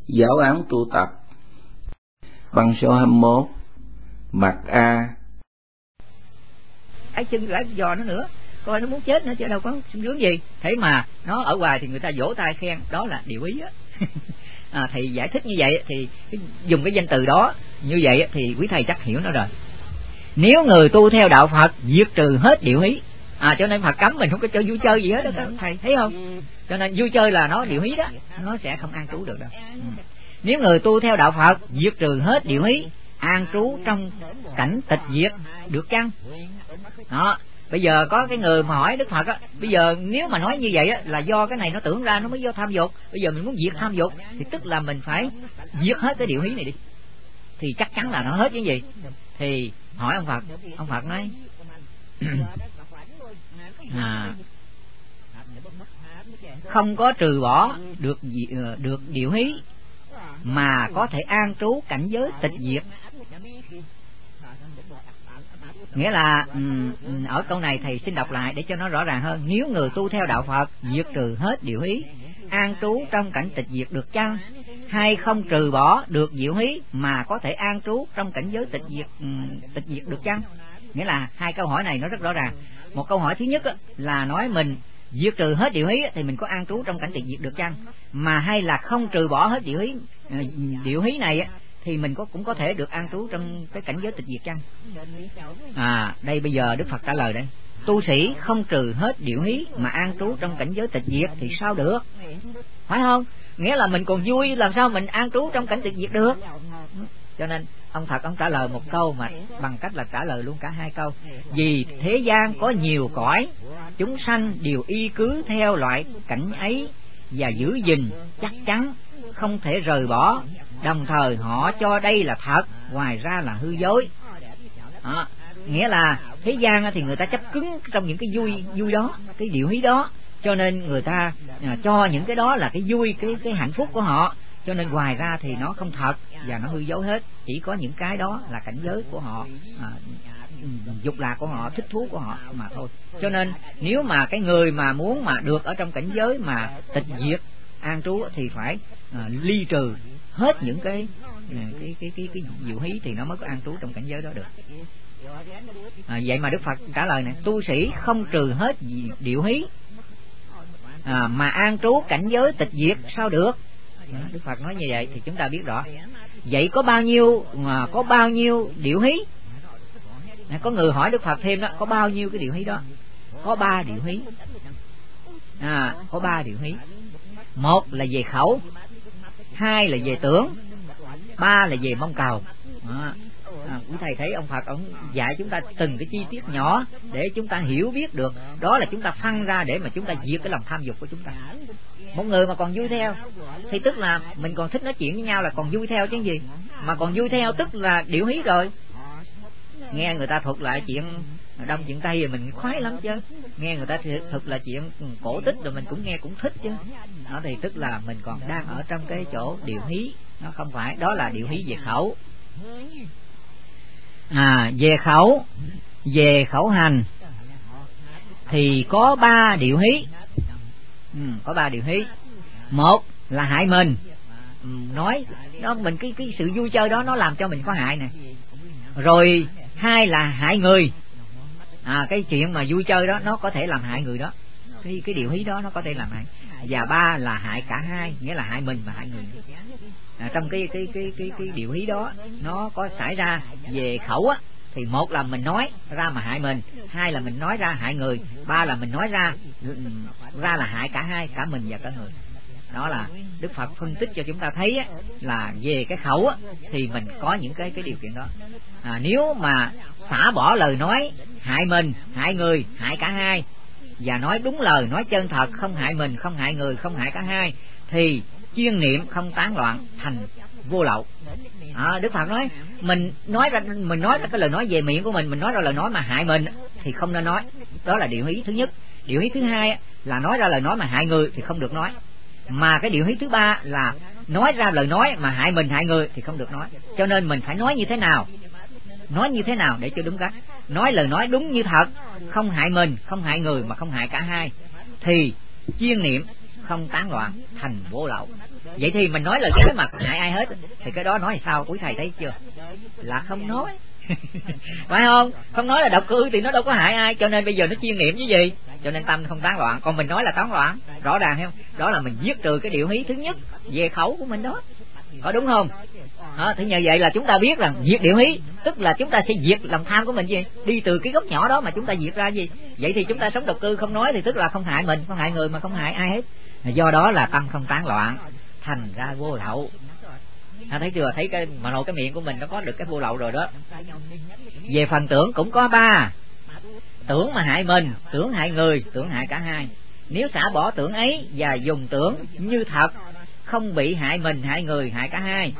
Giáo án tu tập bằng số 21. Mặt A. Cái chân lại dò nó nữa, coi nó muốn chết nữa chứ đâu có sướng gì. Thế mà nó ở ngoài thì người ta vỗ tay khen, đó là điều ý á. Thầy giải thích như vậy thì dùng cái danh từ đó như vậy thì quý thầy chắc hiểu nó rồi. Nếu người tu theo đạo Phật diệt trừ hết điều hí, cho nên Phật cấm mình không có cho vui chơi gì hết đó thầy thấy không? Cho nên vui chơi là nó điều hí đó, nó sẽ không an trú được đâu. Nếu người tu theo đạo Phật diệt trừ hết điều hí, an trú trong cảnh tịch diệt được chăng? Đó, bây giờ có cái người mà hỏi Đức Phật á, bây giờ nếu mà nói như vậy á là do cái này nó tưởng ra, nó mới do tham dục. Bây giờ mình muốn diệt tham dục thì tức là mình phải diệt hết cái điều hí này đi, thì chắc chắn là nó hết cái gì. Thì hỏi ông Phật nói không có trừ bỏ được điều hí mà có thể an trú cảnh giới tịch diệt. Nghĩa là ở câu này thầy xin đọc lại để cho nó rõ ràng hơn. Nếu người tu theo đạo Phật diệt trừ hết điều hí, an trú trong cảnh tịch diệt được chăng? Hay không trừ bỏ được diệu hí mà có thể an trú trong cảnh giới tịch diệt được chăng? Nghĩa là hai câu hỏi này nó rất rõ ràng. Một câu hỏi thứ nhất là nói mình diệt trừ hết điều hí thì mình có an trú trong cảnh tịch diệt được chăng? Mà hay là không trừ bỏ hết điều hí này thì mình cũng có thể được an trú trong cái cảnh giới tịch diệt chăng? Đây bây giờ Đức Phật trả lời đây. Tu sĩ không trừ hết điều hí mà an trú trong cảnh giới tịch diệt thì sao được? Phải không? Nghĩa là mình còn vui, làm sao mình an trú trong cảnh tịch diệt được? Cho nên ông Phật ông trả lời một câu mà bằng cách là trả lời luôn cả hai câu. Vì thế gian có nhiều cõi, chúng sanh đều y cứ theo loại cảnh ấy và giữ gìn chắc chắn, không thể rời bỏ. Đồng thời họ cho đây là thật, ngoài ra là hư dối. Nghĩa là thế gian thì người ta chấp cứng trong những cái vui đó, cái điều hí đó, cho nên người ta cho những cái đó là cái vui, cái hạnh phúc của họ. Cho nên ngoài ra thì nó không thật và nó hư dối hết. Chỉ có những cái đó là cảnh giới của họ, dục lạc của họ, thích thú của họ mà thôi. Cho nên nếu mà cái người mà muốn mà được ở trong cảnh giới mà tịch diệt an trú thì phải ly trừ hết những cái diệu hí thì nó mới có an trú trong cảnh giới đó được. Vậy mà Đức Phật trả lời này, tu sĩ không trừ hết diệu hí mà an trú cảnh giới tịch diệt sao được? Đức Phật nói như vậy thì chúng ta biết rõ. Vậy có bao nhiêu điều hí? Có người hỏi Đức Phật thêm đó, có bao nhiêu cái điều hí đó? Có 3 điều hí. Có 3 điều hí. Một là về khẩu, 2 là về tưởng, 3 là về mong cầu. Quý thầy thấy ông Phật ông dạy chúng ta từng cái chi tiết nhỏ để chúng ta hiểu biết được. Đó là chúng ta phân ra để mà chúng ta diệt cái lòng tham dục của chúng ta. Một người mà còn vui theo thì tức là mình còn thích nói chuyện với nhau là còn vui theo chứ gì. Mà còn vui theo tức là điệu hí rồi. Nghe người ta thuật lại chuyện Đông chuyện Tây thì mình khoái lắm chứ. Nghe người ta thuật là chuyện cổ tích rồi mình cũng nghe cũng thích chứ. Đó thì tức là mình còn đang ở trong cái chỗ điều hí. Nó không phải, đó là điều hí về khẩu. Về khẩu hành thì có 3 điều hí. Có 3 điều hí. Một là hại mình, nói đó mình cái sự vui chơi đó nó làm cho mình có hại nè. Rồi 2 là hại người. Cái chuyện mà vui chơi đó nó có thể làm hại người đó. Cái điều hí đó nó có thể làm hại. Và 3 là hại cả hai, nghĩa là hại mình và hại người. Trong cái điều hí đó nó có xảy ra về khẩu á, thì một là mình nói ra mà hại mình, 2 là mình nói ra hại người, 3 là mình nói ra là hại cả hai, cả mình và cả người. Đó là Đức Phật phân tích cho chúng ta thấy á, là về cái khẩu á, thì mình có những cái điều kiện đó. Nếu mà xả bỏ lời nói hại mình, hại người, hại cả hai, và nói đúng lời, nói chân thật, không hại mình, không hại người, không hại cả hai, thì chuyên niệm không tán loạn thành vô lậu. Đức Phật nói mình nói ra cái lời nói về miệng của mình nói ra lời nói mà hại mình thì không nên nói. Đó là điều hí thứ nhất. Điều hí thứ hai là nói ra lời nói mà hại người thì không được nói. Mà cái điều hí thứ 3 là nói ra lời nói mà hại mình, hại người thì không được nói. Cho nên mình phải nói như thế nào? Nói như thế nào để cho đúng cách? Nói lời nói đúng như thật, không hại mình, không hại người mà không hại cả hai, thì chuyên niệm không tán loạn, thành vô lậu. Vậy thì mình nói lời cái mà hại ai hết thì cái đó nói sao quý thầy thấy chưa? Là không nói. Phải không? Không nói là độc cư thì nó đâu có hại ai, cho nên bây giờ nó chuyên niệm chứ gì, cho nên tâm không tán loạn. Còn mình nói là tán loạn, rõ ràng không? Đó là mình giết trừ cái điệu hí thứ nhất về khẩu của mình đó, có đúng không? Thì nhờ vậy là chúng ta biết rằng diệt điệu hí tức là chúng ta sẽ diệt lòng tham của mình gì, đi từ cái gốc nhỏ đó mà chúng ta diệt ra gì. Vậy thì chúng ta sống độc cư không nói thì tức là không hại mình, không hại người mà không hại ai hết. Do đó là tâm không tán loạn, thành ra vô lậu. Thấy chưa? Thấy cái mà nội cái miệng của mình nó có được cái vô lậu rồi đó. Về phần tưởng cũng có 3. Tưởng mà hại mình, tưởng hại người, tưởng hại cả hai. Nếu xả bỏ tưởng ấy và dùng tưởng như thật, không bị hại mình, hại người, hại cả hai,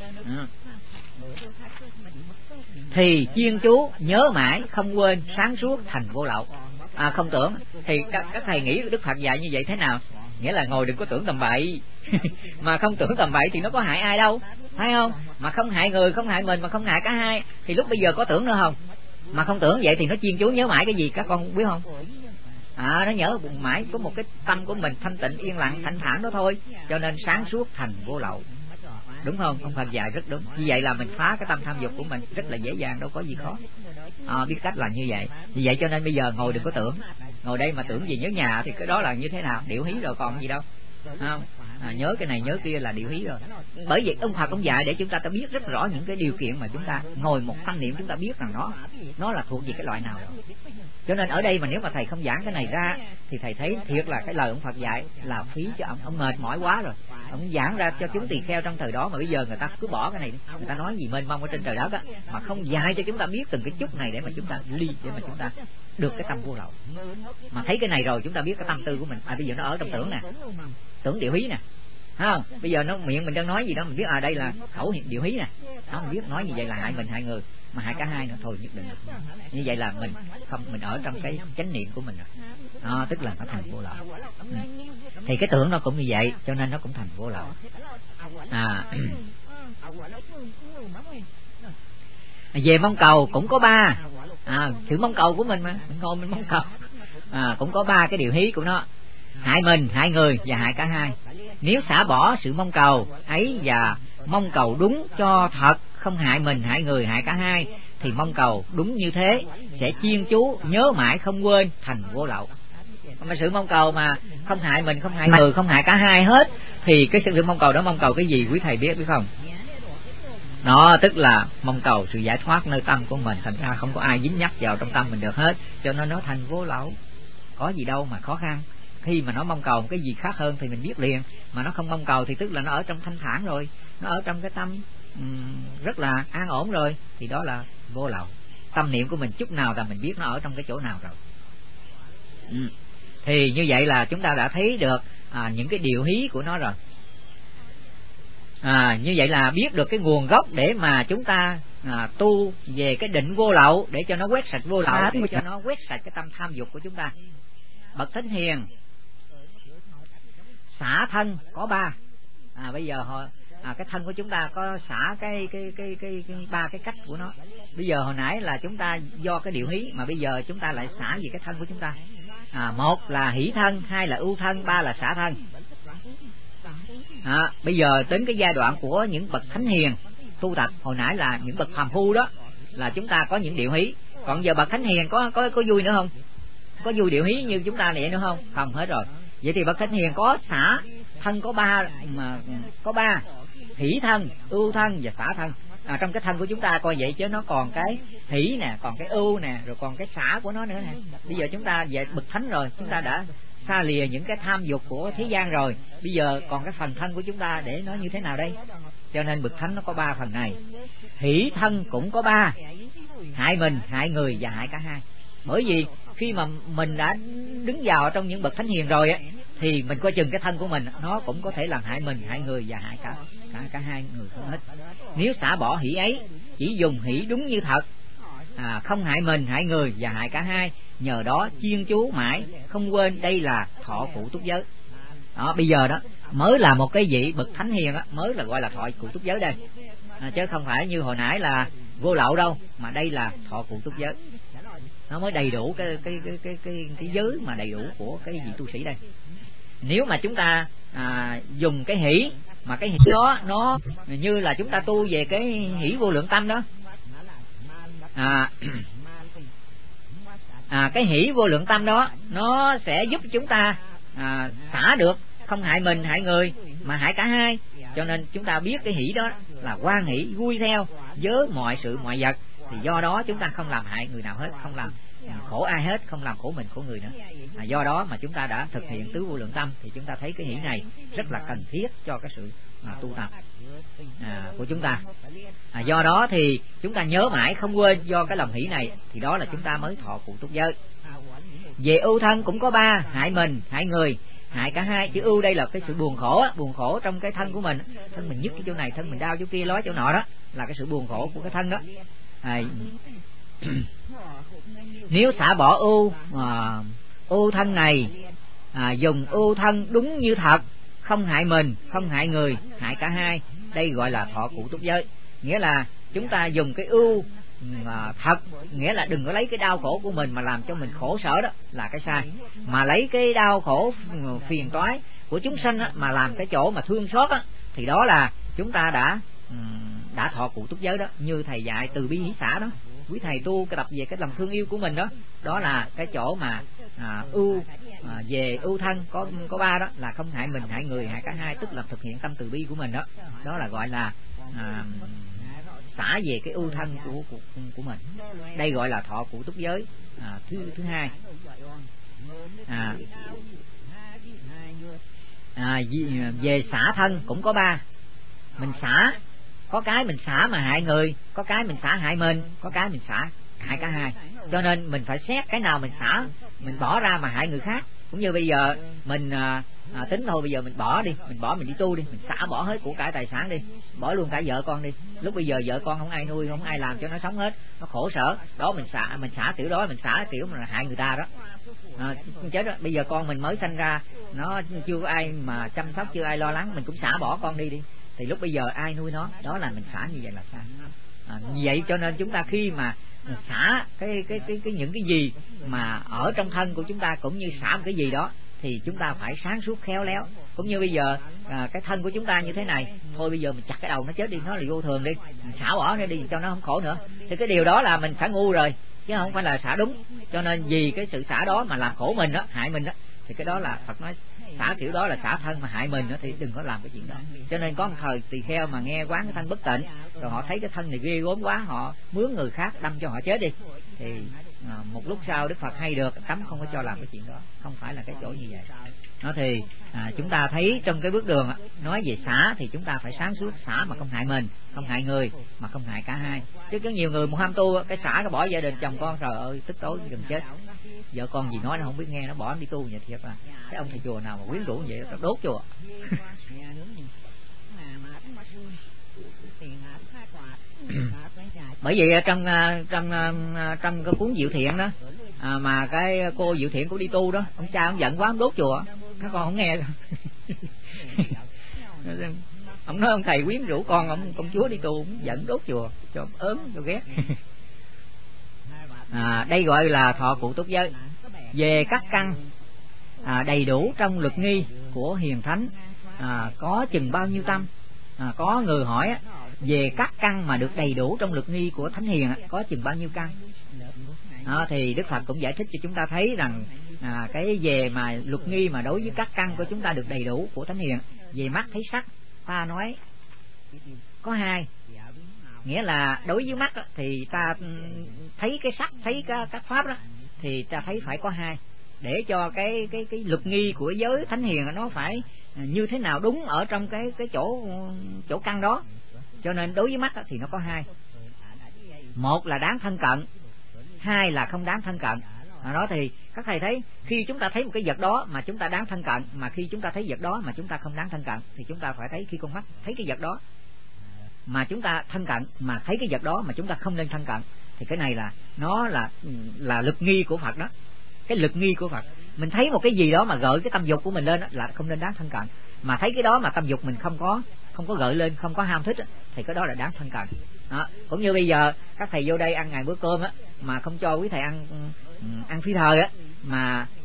thì chuyên chú nhớ mãi không quên, sáng suốt, thành vô lậu. Không tưởng thì các thầy nghĩ Đức Phật dạy như vậy thế nào? Nghĩa là ngồi đừng có tưởng tầm bậy. Mà không tưởng tầm bậy thì nó có hại ai đâu, phải không? Mà không hại người, không hại mình, mà không hại cả hai, thì lúc bây giờ có tưởng nữa không? Mà không tưởng vậy thì nó chuyên chú nhớ mãi cái gì các con biết không? Nó nhớ mãi có một cái tâm của mình thanh tịnh, yên lặng, thanh thản đó thôi, cho nên sáng suốt, thành vô lậu. Đúng không? Ông Phật dạy rất đúng. Như vậy là mình phá cái tâm tham dục của mình rất là dễ dàng, đâu có gì khó. Biết cách là như vậy. Vì vậy cho nên bây giờ ngồi đừng có tưởng. Ngồi đây mà tưởng gì nhớ nhà thì cái đó là như thế nào? Điệu hí rồi còn gì đâu. Không? Nhớ cái này nhớ kia là điệu hí rồi. Bởi vậy ông Phật ông dạy để chúng ta biết rất rõ những cái điều kiện mà chúng ta ngồi một thanh niệm, chúng ta biết rằng nó là thuộc về cái loại nào rồi. Cho nên ở đây mà nếu mà thầy không giảng cái này ra thì thầy thấy thiệt là cái lời ông Phật dạy là phí cho ông mệt mỏi quá rồi. Ông giảng ra cho chúng tỳ kheo trong thời đó mà bây giờ người ta cứ bỏ cái này đi. Người ta nói gì mênh mông ở trên trời đất á, mà không dạy cho chúng ta biết từng cái chút này để mà chúng ta ly, để mà chúng ta được cái tâm vô lậu. Mà thấy cái này rồi chúng ta biết cái tâm tư của mình. Bây giờ nó ở trong tưởng nè, tưởng điệu hí nè, không? Bây giờ nó miệng mình đang nói gì đó mình biết đây là khẩu điệu hí nè, nó mình biết nói như vậy là hại mình, hại người, mà hại cả hai nữa thôi nhất định. Như vậy là mình không, mình ở trong cái chánh niệm của mình rồi. Tức là nó thành vô lậu. Thì cái tưởng nó cũng như vậy, cho nên nó cũng thành vô lậu. Về mong cầu cũng có 3. Sự mong cầu của mình mà mình ngồi mình mong cầu, cũng có 3 cái điều hí của nó: hại mình, hại người và hại cả hai. Nếu xả bỏ sự mong cầu ấy và mong cầu đúng cho thật, không hại mình, hại người, hại cả hai, thì mong cầu đúng như thế sẽ chuyên chú nhớ mãi không quên, thành vô lậu. Mà sự mong cầu mà không hại mình, không hại người, không hại cả hai hết, thì cái sự mong cầu đó mong cầu cái gì quý thầy biết không? Nó tức là mong cầu sự giải thoát nơi tâm của mình, thành ra không có ai dính nhắc vào trong tâm mình được hết, cho nên nó thành vô lậu. Có gì đâu mà khó khăn. Khi mà nó mong cầu một cái gì khác hơn thì mình biết liền, mà nó không mong cầu thì tức là nó ở trong thanh thản rồi, nó ở trong cái tâm rất là an ổn rồi, thì đó là vô lậu. Tâm niệm của mình chút nào là mình biết nó ở trong cái chỗ nào rồi. Thì như vậy là chúng ta đã thấy được những cái điều hí của nó rồi. Như vậy là biết được cái nguồn gốc để mà chúng ta tu về cái định vô lậu, để cho nó quét sạch vô lậu, để cho nó quét sạch cái tâm tham dục của chúng ta. Bậc thánh hiền xả thân có 3. Bây giờ cái thân của chúng ta có xả cái 3 cái cách của nó. Bây giờ hồi nãy là chúng ta do cái điều hí, mà bây giờ chúng ta lại xả về cái thân của chúng ta. 1 là hỷ thân, 2 là ưu thân, 3 là xả thân. Bây giờ đến cái giai đoạn của những bậc thánh hiền tu tập, hồi nãy là những bậc phàm phu đó là chúng ta có những điều hí, còn giờ bậc thánh hiền có vui nữa không? Có vui điều hí như chúng ta vậy nữa không? Không, hết rồi. Vậy thì bậc thánh hiền có xả thân có 3, mà có 3: hỷ thân, ưu thân và xả thân. Trong cái thân của chúng ta coi vậy chứ nó còn cái hỷ nè, còn cái ưu nè, rồi còn cái xả của nó nữa nè. Bây giờ chúng ta về bậc thánh rồi, chúng ta đã xa lìa những cái tham dục của thế gian rồi, bây giờ còn cái phần thân của chúng ta để nó như thế nào đây? Cho nên bậc thánh nó có 3 phần này. Hỷ thân cũng có 3: hại mình, hại người và hại cả hai. Bởi vì khi mà mình đã đứng vào trong những bậc thánh hiền rồi á, thì mình coi chừng cái thân của mình nó cũng có thể làm hại mình, hại người và hại cả hai người không hết. Nếu xả bỏ hỷ ấy, chỉ dùng hỷ đúng như thật, không hại mình, hại người và hại cả hai, nhờ đó chuyên chú mãi không quên, đây là thọ cụ túc giới. Bây giờ đó mới là một cái vị bậc thánh hiền đó, mới là gọi là thọ cụ túc giới đây, chứ không phải như hồi nãy là vô lậu đâu, mà đây là thọ cụ túc giới. Nó mới đầy đủ cái giới mà đầy đủ của cái vị tu sĩ đây. nếu mà chúng ta dùng cái hỷ, mà cái hỷ đó nó như là chúng ta tu về cái hỷ vô lượng tâm đó, cái hỷ vô lượng tâm đó nó sẽ giúp chúng ta xả được, không hại mình hại người mà hại cả hai. Cho nên chúng ta biết cái hỷ đó là hoan hỷ vui theo với mọi sự mọi vật, thì do đó chúng ta không làm hại người nào hết, không làm khổ ai hết, không làm khổ mình khổ người nữa. Do đó mà chúng ta đã thực hiện tứ vô lượng tâm, thì chúng ta thấy cái hỷ này rất là cần thiết cho cái sự tu tập của chúng ta. Do đó thì chúng ta nhớ mãi không quên, do cái lòng hỷ này thì đó là chúng ta mới thọ cụ túc giới. Về ưu thân cũng có ba: hại mình hại người hại cả hai. Chữ ưu đây là cái sự buồn khổ trong cái thân của mình, thân mình nhức cái chỗ này, thân mình đau chỗ kia, lói chỗ nọ, đó là cái sự buồn khổ của cái thân đó. Nếu xả bỏ ưu thân này, dùng ưu thân đúng như thật, không hại mình không hại người hại cả hai, đây gọi là thọ cụ túc giới. Nghĩa là chúng ta dùng cái ưu thật, nghĩa là đừng có lấy cái đau khổ của mình mà làm cho mình khổ sở, đó là cái sai. Mà lấy cái đau khổ phiền toái của chúng sanh mà làm cái chỗ mà thương xót thì đó là chúng ta đã thọ cụ túc giới đó. Như thầy dạy từ bi hỷ xả đó, quý thầy tu cái tập về cái lòng thương yêu của mình đó, đó là cái chỗ mà về ưu thân có ba, đó là không hại mình hại người hại cả hai, tức là thực hiện tâm từ bi của mình đó. Đó là gọi là xả về cái ưu thân của mình. Đây gọi là thọ cụ túc giới thứ hai. Về xả thân cũng có ba: mình xả, có cái mình xả mà hại người, có cái mình xả hại mình, có cái mình xả hại cả hai. Cho nên mình phải xét cái nào mình xả, mình bỏ ra mà hại người khác. Cũng như bây giờ mình tính thôi, bây giờ mình bỏ đi, mình đi tu đi, mình xả bỏ hết của cải tài sản đi, bỏ luôn cả vợ con đi. Lúc bây giờ vợ con không ai nuôi, không ai làm cho nó sống hết, nó khổ sở đó. Mình xả kiểu đó, mình xả kiểu mà hại người ta đó. Chết đó, bây giờ con mình mới sanh ra, nó chưa có ai mà chăm sóc, chưa ai lo lắng, mình cũng xả bỏ con đi, thì lúc bây giờ ai nuôi nó, đó là mình xả như vậy là sai. Như vậy cho nên chúng ta khi mà xả những cái gì mà ở trong thân của chúng ta, cũng như xả một cái gì đó, thì chúng ta phải sáng suốt khéo léo. Cũng như bây giờ cái thân của chúng ta như thế này, thôi bây giờ mình chặt cái đầu nó chết đi, nó là vô thường đi, mình xả bỏ nó đi cho nó không khổ nữa, thì cái điều đó là mình xả ngu rồi, chứ không phải là xả đúng. Cho nên vì cái sự xả đó mà làm khổ mình đó, hại mình đó, thì cái đó là Phật nói xả kiểu đó là xả thân mà hại mình đó, thì đừng có làm cái chuyện đó. Cho nên có một thời tỳ kheo mà nghe quán cái thân bất tịnh, rồi họ thấy cái thân này ghê gớm quá, họ mướn người khác đâm cho họ chết đi, thì một lúc sau Đức Phật hay được cấm không có cho làm cái chuyện đó, không phải là cái chỗ như vậy. Nó thì chúng ta thấy trong cái bước đường nói về xả thì chúng ta phải sáng suốt, xả mà không hại mình, không hại người mà không hại cả hai. Chứ có nhiều người một ham tu cái xả cái bỏ gia đình chồng con, trời ơi tức tối gần chết, vợ con gì nói nó không biết nghe, nó bỏ nó đi tu vậy thiệt. Cái ông thầy chùa nào mà quyến rũ vậy nó đốt chùa. Bởi vì trong cái cuốn Diệu Thiện đó, mà cái cô Diệu Thiện cũng đi tu đó, ông cha ông giận quá ông đốt chùa, các con không nghe. Ông nói ông thầy quyến rũ con, ông công chúa đi tu, ông giận đốt chùa cho ớn cho ghét. Đây gọi là thọ cụ túc giới. Về các căn đầy đủ trong luật nghi của hiền thánh, có chừng bao nhiêu tâm? Có người hỏi về các căn mà được đầy đủ trong luật nghi của thánh hiền có chừng bao nhiêu căn? Thì Đức Phật cũng giải thích cho chúng ta thấy rằng cái về mà luật nghi mà đối với các căn của chúng ta được đầy đủ của thánh hiền. Về mắt thấy sắc, ta nói có hai, nghĩa là đối với mắt thì ta thấy cái sắc, thấy các pháp đó, thì ta thấy phải có hai, để cho cái luật nghi của giới thánh hiền nó phải như thế nào đúng ở trong cái chỗ căn đó. Cho nên đối với mắt thì nó có hai, một là đáng thân cận, hai là không đáng thân cận. Đó thì các thầy thấy khi chúng ta thấy một cái vật đó mà chúng ta đáng thân cận, mà khi chúng ta thấy vật đó mà chúng ta không đáng thân cận, thì chúng ta phải thấy khi con mắt thấy cái vật đó mà chúng ta thân cận, mà thấy cái vật đó mà chúng ta không nên thân cận, thì cái này là nó là lực nghi của Phật đó. Cái lực nghi của Phật, mình thấy một cái gì đó mà gợi cái tâm dục của mình lên đó, là không nên đáng thân cận. Mà thấy cái đó mà tâm dục mình không có gợi lên, không có ham thích thì cái đó là đáng thân cận. Đó. Cũng như bây giờ các thầy vô đây ăn ngày bữa cơm mà không cho quý thầy ăn phi thời mà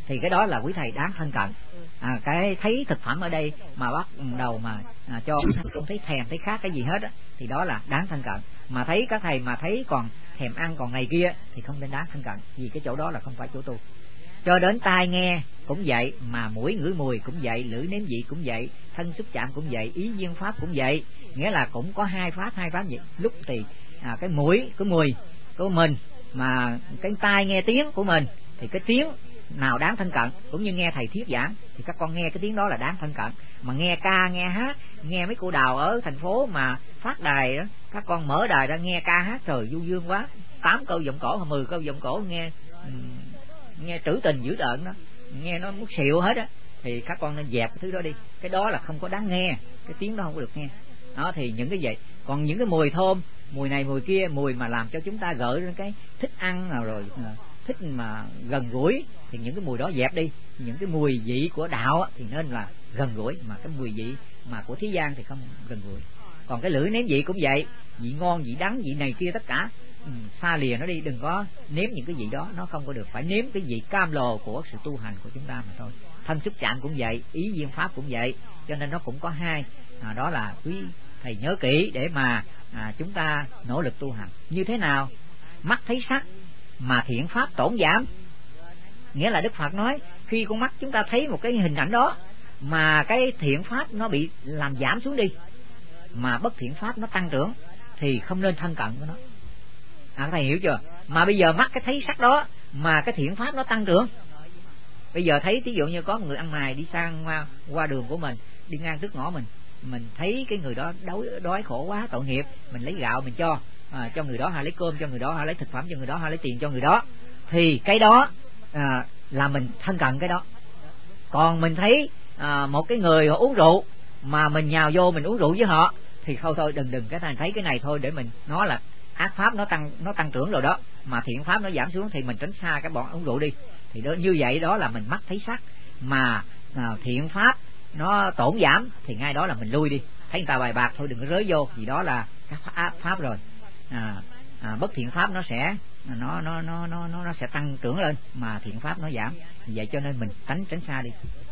thì cái đó là quý thầy đáng thân cận. Cái thấy thực phẩm ở đây mà bắt đầu mà cho không thấy thèm thấy khác cái gì hết á, thì đó là đáng thân cận. Mà thấy các thầy mà thấy còn thèm ăn còn này kia thì không nên đáng thân cận, vì cái chỗ đó là không phải chỗ tu. Cho đến tai nghe cũng vậy, mà mũi ngửi mùi cũng vậy, lưỡi nếm vị cũng vậy, thân xúc chạm cũng vậy, ý duyên pháp cũng vậy. Nghĩa là cũng có hai pháp vậy. Lúc thì cái mũi cái mùi của mình, mà cái tai nghe tiếng của mình, thì cái tiếng nào đáng thân cận. Cũng như nghe thầy thuyết giảng thì các con nghe cái tiếng đó là đáng thân cận. Mà nghe ca nghe hát, nghe mấy cô đào ở thành phố mà phát đài đó, các con mở đài ra nghe ca hát, trời du dương quá, 8 câu giọng cổ hay 10 câu giọng cổ, nghe trữ tình dữ tợn đó, nghe nó muốn xịu hết á, thì các con nên dẹp cái thứ đó đi. Cái đó là không có đáng nghe, cái tiếng đó không có được nghe. Đó thì những cái vậy. Còn những cái mùi thơm, mùi này mùi kia, mùi mà làm cho chúng ta gợi lên cái thích ăn nào, rồi thích mà gần gũi, thì những cái mùi đó dẹp đi. Những cái mùi vị của đạo thì nên là gần gũi, mà cái mùi vị mà của thế gian thì không gần gũi. Còn cái lưỡi nếm vị cũng vậy, vị ngon vị đắng vị này kia tất cả xa lìa nó đi, đừng có nếm những cái vị đó, nó không có được. Phải nếm cái vị cam lồ của sự tu hành của chúng ta mà thôi. Thân xúc chạm cũng vậy, ý duyên pháp cũng vậy, cho nên nó cũng có hai. Đó là quý thầy nhớ kỹ để mà chúng ta nỗ lực tu hành. Như thế nào? Mắt thấy sắc mà thiện pháp tổn giảm. Nghĩa là Đức Phật nói khi con mắt chúng ta thấy một cái hình ảnh đó mà cái thiện pháp nó bị làm giảm xuống đi, mà bất thiện pháp nó tăng trưởng, thì không nên thân cận với nó. Thầy hiểu chưa? Mà bây giờ mắt cái thấy sắc đó mà cái thiện pháp nó tăng trưởng. Bây giờ thấy ví dụ như có một người ăn mày đi sang qua đường của mình, đi ngang trước ngõ mình thấy cái người đó đói khổ quá, tội nghiệp, mình lấy gạo mình cho người đó, hay lấy cơm cho người đó, hay lấy thực phẩm cho người đó, hay lấy tiền cho người đó, thì cái đó là mình thân cận cái đó. Còn mình thấy một cái người họ uống rượu mà mình nhào vô mình uống rượu với họ, thì thôi đừng cái này, thấy cái này thôi để mình, nó là ác pháp nó tăng trưởng rồi đó, mà thiện pháp nó giảm xuống, thì mình tránh xa cái bọn uống rượu đi. Thì đó, như vậy đó là mình mắt thấy sắc, mà thiện pháp nó tổn giảm thì ngay đó là mình lui đi. Thấy người ta bài bạc thôi đừng có rới vô, vì đó là các pháp rồi. Bất thiện pháp nó sẽ nó sẽ tăng trưởng lên, mà thiện pháp nó giảm. Vậy cho nên mình tránh xa đi.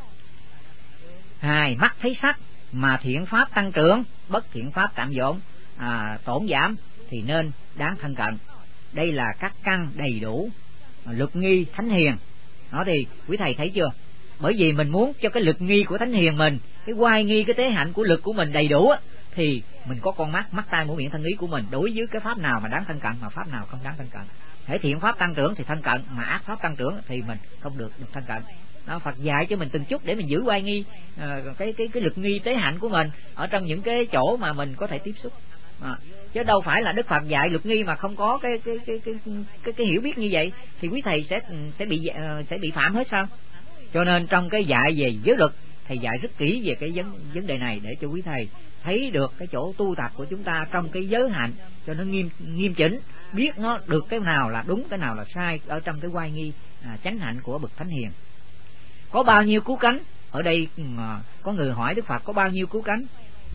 Hai, mắt thấy sắc mà thiện pháp tăng trưởng, bất thiện pháp tạm dỗn tổn giảm, thì nên đáng thân cận. Đây là các căn đầy đủ, lực nghi thánh hiền. Đó thì quý thầy thấy chưa? Bởi vì mình muốn cho cái lực nghi của thánh hiền mình, cái oai nghi, cái tế hạnh của lực của mình đầy đủ á, thì mình có con mắt tai mũi miệng thân ý của mình đối với cái pháp nào mà đáng thân cận, mà pháp nào không đáng thân cận. Hễ thiện pháp tăng trưởng thì thân cận, mà ác pháp tăng trưởng thì mình không được thân cận. Đó, Phật dạy cho mình từng chút để mình giữ oai nghi, cái lực nghi tế hạnh của mình ở trong những cái chỗ mà mình có thể tiếp xúc. Chứ đâu phải là Đức Phật dạy lực nghi mà không có cái hiểu biết như vậy, thì quý thầy sẽ bị phạm hết sao? Cho nên trong cái dạy về giới luật, thầy dạy rất kỹ về cái vấn đề này để cho quý thầy thấy được cái chỗ tu tập của chúng ta trong cái giới hạnh cho nó nghiêm chỉnh, biết nó được cái nào là đúng, cái nào là sai ở trong cái oai nghi chánh hạnh của bậc thánh hiền. Có bao nhiêu cứu cánh? Ở đây có người hỏi Đức Phật có bao nhiêu cứu cánh?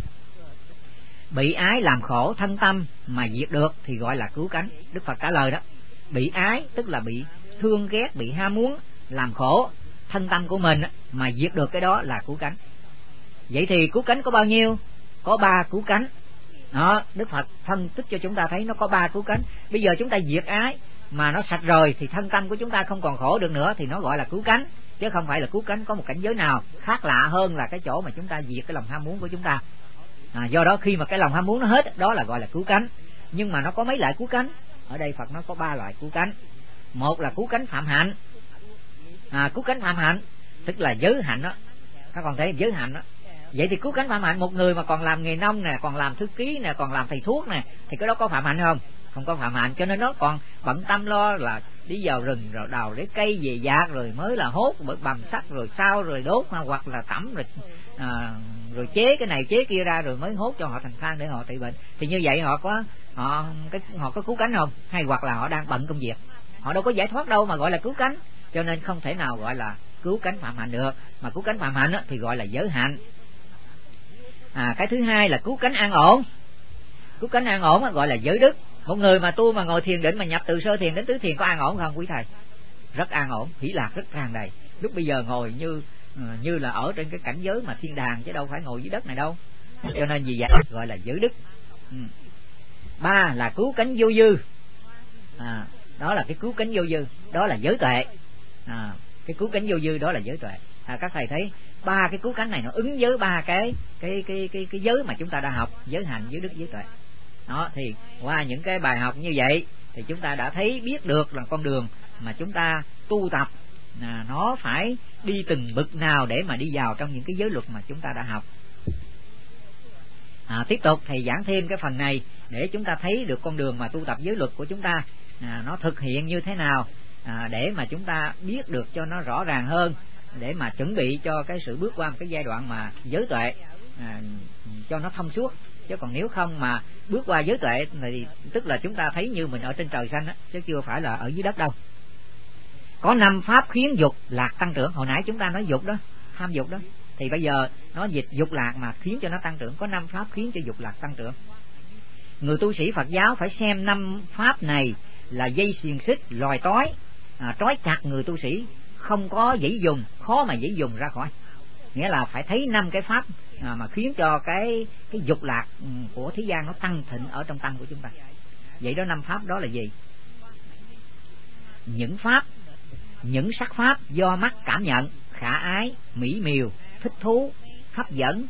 Bị ái làm khổ thân tâm mà diệt được thì gọi là cứu cánh. Đức Phật trả lời đó. Bị ái tức là bị thương ghét, bị ham muốn làm khổ thân tâm của mình mà diệt được, cái đó là cứu cánh. Vậy thì cứu cánh có bao nhiêu? Có 3 cứu cánh. Đó, Đức Phật phân tích cho chúng ta thấy nó có 3 cứu cánh. Bây giờ chúng ta diệt ái mà nó sạch rồi thì thân tâm của chúng ta không còn khổ được nữa, thì nó gọi là cứu cánh, chứ không phải là cứu cánh có một cảnh giới nào khác lạ hơn là cái chỗ mà chúng ta diệt cái lòng ham muốn của chúng ta. Do đó khi mà cái lòng ham muốn nó hết, đó là gọi là cứu cánh. Nhưng mà nó có mấy loại cứu cánh? Ở đây Phật nó có 3 loại cứu cánh. Một là cứu cánh phạm hạnh. Cứu cánh phạm hạnh tức là giới hạnh đó. Các con thấy giới hạnh đó. Vậy thì cứu cánh phạm hạnh, một người mà còn làm nghề nông nè, còn làm thư ký nè, còn làm thầy thuốc nè, thì cái đó có phạm hạnh không? Không có phạm hạnh. Cho nên nó còn bận tâm lo là đi vào rừng rồi đào lấy cây về dạt, rồi mới là hốt bằng sắt, rồi sao rồi đốt, hoặc là tẩm rồi chế cái này chế kia ra rồi mới hốt cho họ thành than để họ trị bệnh. Thì như vậy họ có cứu cánh không? Hay hoặc là họ đang bận công việc, họ đâu có giải thoát đâu mà gọi là cứu cánh. Cho nên không thể nào gọi là cứu cánh phạm hạnh được. Mà cứu cánh phạm hạnh thì gọi là giới hạnh. Cái thứ hai là cứu cánh an ổn. Cứu cánh an ổn gọi là giới đức. Một người mà tu mà ngồi thiền định mà nhập từ sơ thiền đến tứ thiền có an ổn không quý thầy? Rất an ổn, hỷ lạc rất tràn đầy. lúc bây giờ ngồi như là ở trên cái cảnh giới mà thiên đàng, chứ đâu phải ngồi dưới đất này đâu. Cho nên vì vậy gọi là giới đức. 3 là cứu cánh vô dư. Đó là cái cứu cánh vô dư, đó là giới tuệ. Cái cứu cánh vô dư đó là giới tuệ. Các thầy thấy 3 cái cứu cánh này nó ứng với 3 cái giới mà chúng ta đã học: giới hạnh, giới đức, giới tuệ. Đó, thì qua những cái bài học như vậy thì chúng ta đã thấy biết được là con đường mà chúng ta tu tập nó phải đi từng bậc nào để mà đi vào trong những cái giới luật mà chúng ta đã học. Tiếp tục thầy giảng thêm cái phần này để chúng ta thấy được con đường mà tu tập giới luật của chúng ta nó thực hiện như thế nào, để mà chúng ta biết được cho nó rõ ràng hơn, để mà chuẩn bị cho cái sự bước qua một cái giai đoạn mà giới tuệ cho nó thông suốt. Chứ còn nếu không mà bước qua giới tuệ thì tức là chúng ta thấy như mình ở trên trời xanh á, chứ chưa phải là ở dưới đất đâu. Có 5 pháp khiến dục lạc tăng trưởng. Hồi nãy chúng ta nói dục đó, tham dục đó, thì bây giờ nó dịch dục lạc mà khiến cho nó tăng trưởng. Có 5 pháp khiến cho dục lạc tăng trưởng. Người tu sĩ Phật giáo phải xem 5 pháp này là dây xiềng xích lòi tói, trói chặt người tu sĩ, không có dễ dùng, khó mà dễ dùng ra khỏi. Nghĩa là phải thấy 5 cái pháp mà khiến cho cái dục lạc của thế gian nó tăng thịnh ở trong tâm của chúng ta. Vậy đó, 5 pháp đó là gì? Những sắc pháp do mắt cảm nhận: khả ái, mỹ miều, thích thú, hấp dẫn,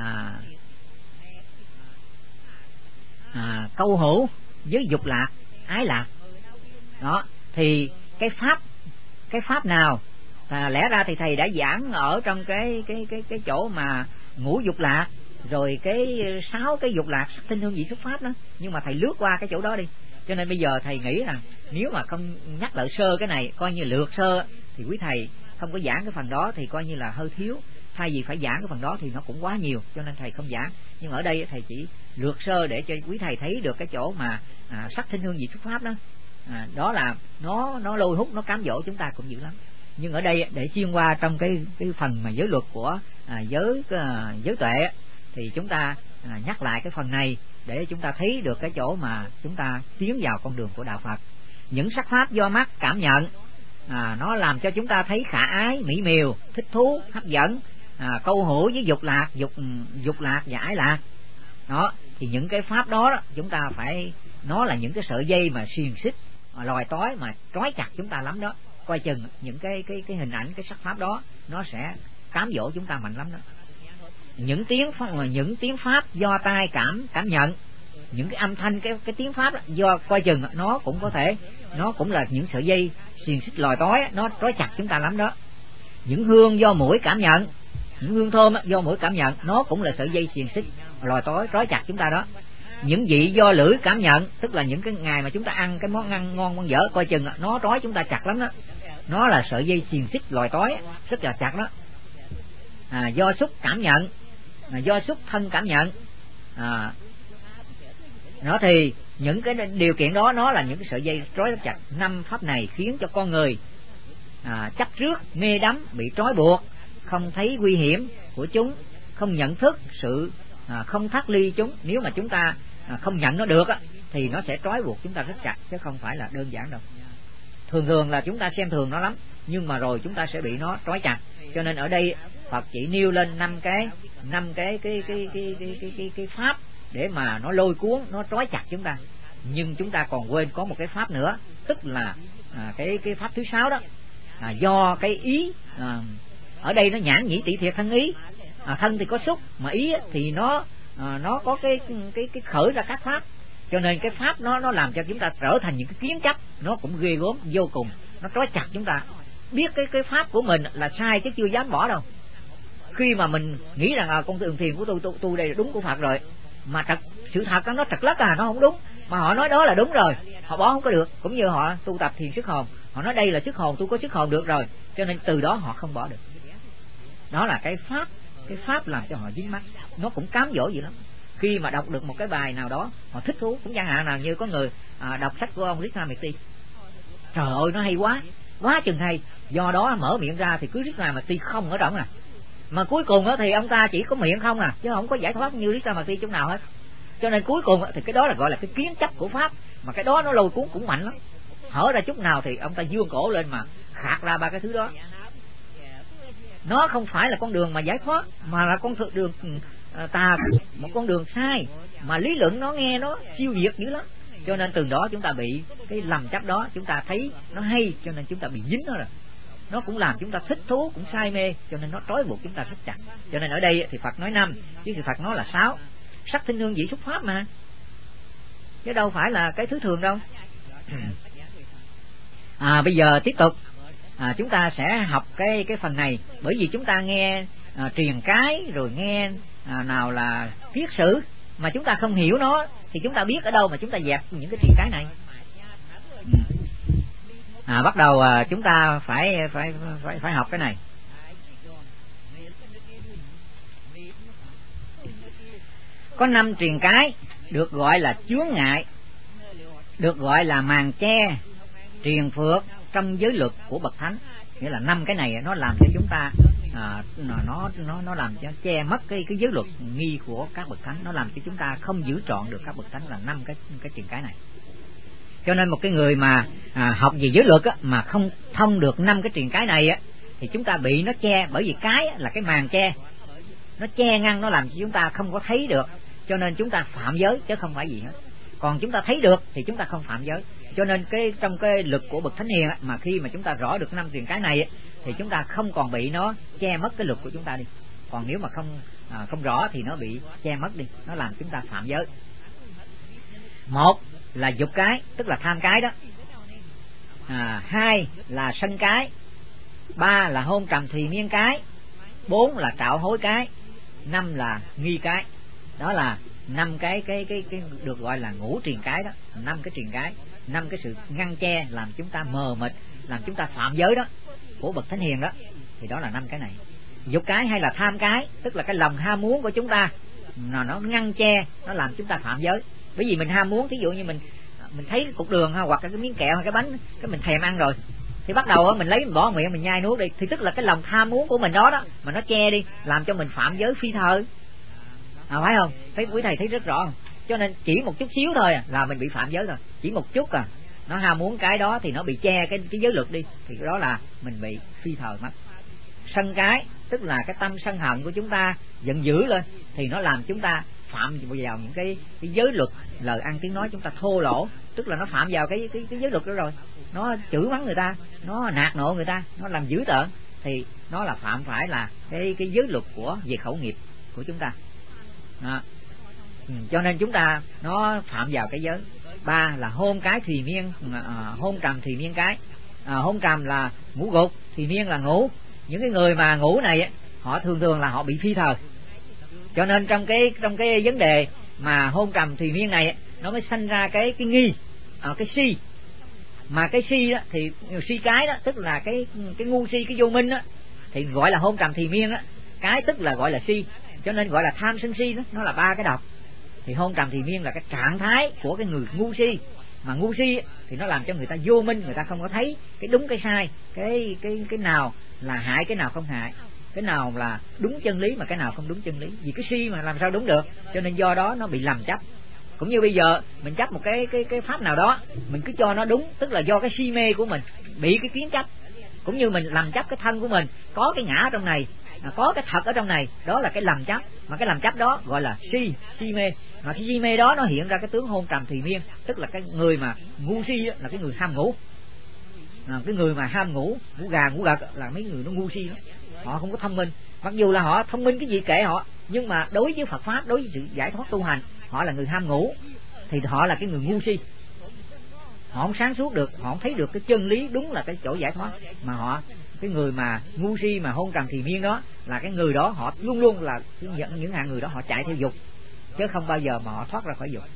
câu hữu với dục lạc, ái lạc. Đó, thì cái pháp nào lẽ ra thì thầy đã giảng ở trong cái chỗ mà ngũ dục lạc, rồi cái 6 cái dục lạc, sắc thanh hương vị xuất pháp đó, nhưng mà thầy lướt qua cái chỗ đó đi. Cho nên bây giờ thầy nghĩ rằng nếu mà không nhắc lại sơ cái này, coi như lược sơ, thì quý thầy không có giảng cái phần đó thì coi như là hơi thiếu. Thay vì phải giảng cái phần đó thì nó cũng quá nhiều, cho nên thầy không giảng. Nhưng ở đây thầy chỉ lược sơ để cho quý thầy thấy được cái chỗ mà sắc thanh hương vị xuất pháp đó. Đó là nó lôi hút, nó cám dỗ chúng ta cũng dữ lắm. Nhưng ở đây để xuyên qua trong cái phần mà giới luật của giới tuệ thì chúng ta nhắc lại cái phần này để chúng ta thấy được cái chỗ mà chúng ta tiến vào con đường của đạo Phật. Những sắc pháp do mắt cảm nhận, nó làm cho chúng ta thấy khả ái, mỹ miều, thích thú, hấp dẫn, câu hữu với dục lạc và ái lạc. Đó, thì những cái pháp đó chúng ta phải, nó là những cái sợi dây mà xiềng xích lòi tói mà trói chặt chúng ta lắm đó. Coi chừng những cái hình ảnh, cái sắc pháp đó nó sẽ cám dỗ chúng ta mạnh lắm đó. Những tiếng pháp do tai cảm nhận, những cái âm thanh, cái tiếng pháp đó, do coi chừng nó cũng có thể, nó cũng là những sợi dây xiềng xích lòi tói, nó trói chặt chúng ta lắm đó. Những hương do mũi cảm nhận, những hương thơm do mũi cảm nhận, nó cũng là sợi dây xiềng xích lòi tói trói chặt chúng ta đó. Những vị do lưỡi cảm nhận, tức là những cái ngày mà chúng ta ăn cái món ăn ngon ngon dở, coi chừng nó trói chúng ta chặt lắm đó. Nó là sợi dây xiềng xích lòi tói rất là chặt đó. Do xúc cảm nhận, do xúc thân cảm nhận, nó thì những cái điều kiện đó nó là những cái sợi dây trói rất chặt. 5 pháp này khiến cho con người chấp trước, mê đắm, bị trói buộc, không thấy nguy hiểm của chúng, không nhận thức sự không thoát ly chúng. Nếu mà chúng ta không nhận nó được thì nó sẽ trói buộc chúng ta rất chặt, chứ không phải là đơn giản đâu. Thường là chúng ta xem thường nó lắm, nhưng mà rồi chúng ta sẽ bị nó trói chặt. Cho nên ở đây Phật chỉ nêu lên 5 cái pháp để mà nó lôi cuốn, nó trói chặt chúng ta. Nhưng chúng ta còn quên có một cái pháp nữa, tức là cái pháp thứ 6 đó, do cái ý. Ở đây nó nhãn nhĩ tỷ thiệt thân ý. Thân thì có xúc, mà ý thì nó có cái khởi ra các pháp. Cho nên cái pháp nó làm cho chúng ta trở thành những cái kiến chấp, nó cũng ghê gớm vô cùng, nó trói chặt chúng ta. Biết cái pháp của mình là sai chứ chưa dám bỏ đâu. Khi mà mình nghĩ rằng con đường thiền của tôi đây là đúng của Phật rồi, mà sự thật nó trật lất nó không đúng, mà họ nói đó là đúng rồi, họ bỏ không có được. Cũng như họ tu tập thiền sức hồn, họ nói đây là sức hồn, tôi có sức hồn được rồi, cho nên từ đó họ không bỏ được. Đó là cái pháp làm cho họ dính mắc. Nó cũng cám dỗ gì lắm. Khi mà đọc được một cái bài nào đó họ thích thú, cũng chẳng hạn nào như có người đọc sách của ông Krishnamurti, trời ơi nó hay quá chừng hay, do đó mở miệng ra thì cứ Krishnamurti không ở trong mà cuối cùng thì ông ta chỉ có miệng không chứ không có giải thoát như Krishnamurti chút nào hết. Cho nên cuối cùng thì cái đó là gọi là cái kiến chấp của pháp, mà cái đó nó lôi cuốn cũng mạnh lắm. Hở ra chút nào thì ông ta dương cổ lên mà khạc ra 3 cái thứ đó. nó không phải là con đường mà giải thoát, mà là con đường tà, một con đường sai mà lý luận nó nghe nó siêu việt dữ lắm. Cho nên từ đó chúng ta bị cái lầm chấp đó, chúng ta thấy nó hay cho nên chúng ta bị dính nó rồi. Nó cũng làm chúng ta thích thú, cũng say mê, cho nên nó trói buộc chúng ta rất chặt. Cho nên ở đây thì Phật nói 5, chứ thì Phật nói là 6. Sắc thinh hương vị xúc pháp mà, chứ đâu phải là cái thứ thường đâu. Bây giờ tiếp tục chúng ta sẽ học cái phần này, bởi vì chúng ta nghe truyền cái rồi nghe nào là viết sử mà chúng ta không hiểu nó thì chúng ta biết ở đâu mà chúng ta dẹp những cái truyền cái này. Bắt đầu chúng ta phải học cái này. Có 5 truyền cái được gọi là chướng ngại, được gọi là màn che, triền phược trong giới luật của bậc thánh. Nghĩa là 5 cái này nó làm cho chúng ta nó làm cho che mất cái giới luật nghi của các bậc thánh, nó làm cho chúng ta không giữ trọn được các bậc thánh, là 5 cái truyền cái này. Cho nên một cái người mà học về giới luật mà không thông được 5 cái truyền cái này thì chúng ta bị nó che, bởi vì cái là cái màn che, nó che ngăn, nó làm cho chúng ta không có thấy được, cho nên chúng ta phạm giới chứ không phải gì hết. Còn chúng ta thấy được thì chúng ta không phạm giới. Cho nên trong cái lực của bậc thánh hiền mà khi mà chúng ta rõ được 5 truyền cái này thì chúng ta không còn bị nó che mất cái lực của chúng ta đi. Còn nếu mà không rõ thì nó bị che mất đi, nó làm chúng ta phạm giới. 1 là dục cái, tức là tham cái đó. 2 là sân cái. 3 là hôn trầm thùy miên cái. 4 là trạo hối cái. 5 là nghi cái. Đó là 5 cái được gọi là ngũ truyền cái đó. 5 cái truyền cái, 5 cái sự ngăn che làm chúng ta mờ mịt, làm chúng ta phạm giới đó của bậc thánh hiền đó. Thì đó là 5 cái này. Dục cái hay là tham cái, tức là cái lòng ham muốn của chúng ta, nó ngăn che, nó làm chúng ta phạm giới. Bởi vì mình ham muốn, thí dụ như mình thấy cái cục đường hoặc cái miếng kẹo hay cái bánh, cái mình thèm ăn rồi thì bắt đầu mình lấy, mình bỏ miệng, mình nhai nuốt đi, thì tức là cái lòng tham muốn của mình đó mà nó che đi, làm cho mình phạm giới phi thời. Phải không? Thấy quý thầy thấy rất rõ không? Cho nên chỉ một chút xíu thôi là mình bị phạm giới rồi, chỉ một chút nó ham muốn cái đó thì nó bị che cái giới luật đi, thì đó là mình bị phi thời mất. Sân cái, tức là cái tâm sân hận của chúng ta giận dữ lên thì nó làm chúng ta phạm vào những cái giới luật, lời ăn tiếng nói chúng ta thô lỗ, tức là nó phạm vào cái giới luật đó rồi. Nó chửi mắng người ta, nó nạt nộ người ta, nó làm dữ tợn, thì nó là phạm phải là cái giới luật về khẩu nghiệp của chúng ta đó. Cho nên chúng ta nó phạm vào cái giới. 3 là hôn cái thùy miên, hôn trầm thùy miên cái. Hôn trầm là ngũ gục, thùy miên là ngủ. Những cái người mà ngủ này họ thường là họ bị phi thời. Cho nên trong cái vấn đề mà hôn trầm thùy miên này nó mới sanh ra cái nghi, cái si. Mà cái si đó thì si cái đó, tức là cái ngu si, cái vô minh đó, thì gọi là hôn trầm thùy miên đó. Cái tức là gọi là si, cho nên gọi là tham sân si đó, nó là 3 cái độc. Thì hôn trầm thùy miên là cái trạng thái của cái người ngu si. Mà ngu si thì nó làm cho người ta vô minh, người ta không có thấy cái đúng cái sai, cái nào là hại, cái nào không hại, cái nào là đúng chân lý mà cái nào không đúng chân lý. Vì cái si mà làm sao đúng được, cho nên do đó nó bị lầm chấp. Cũng như bây giờ mình chấp một cái pháp nào đó, mình cứ cho nó đúng, tức là do cái si mê của mình bị cái kiến chấp. Cũng như mình làm chấp cái thân của mình, có cái ngã ở trong này, có cái thật ở trong này, đó là cái lầm chấp. Mà cái lầm chấp đó gọi là si mê. Mà cái si mê đó nó hiện ra cái tướng hôn trầm thùy miên, tức là cái người mà ngu si là cái người ham ngủ. Cái người mà ham ngủ gà ngủ gật là mấy người nó ngu si đó. Họ không có thông minh, mặc dù là họ thông minh cái gì kệ họ, nhưng mà đối với Phật pháp, đối với sự giải thoát tu hành, họ là người ham ngủ, thì họ là cái người ngu si. Họ không sáng suốt được, họ không thấy được cái chân lý đúng là cái chỗ giải thoát. Mà họ, cái người mà ngu si mà hôn trầm thùy miên đó, là cái người đó họ luôn luôn là những hạng người đó họ chạy theo dục, chứ không bao giờ mà họ thoát ra khỏi dục.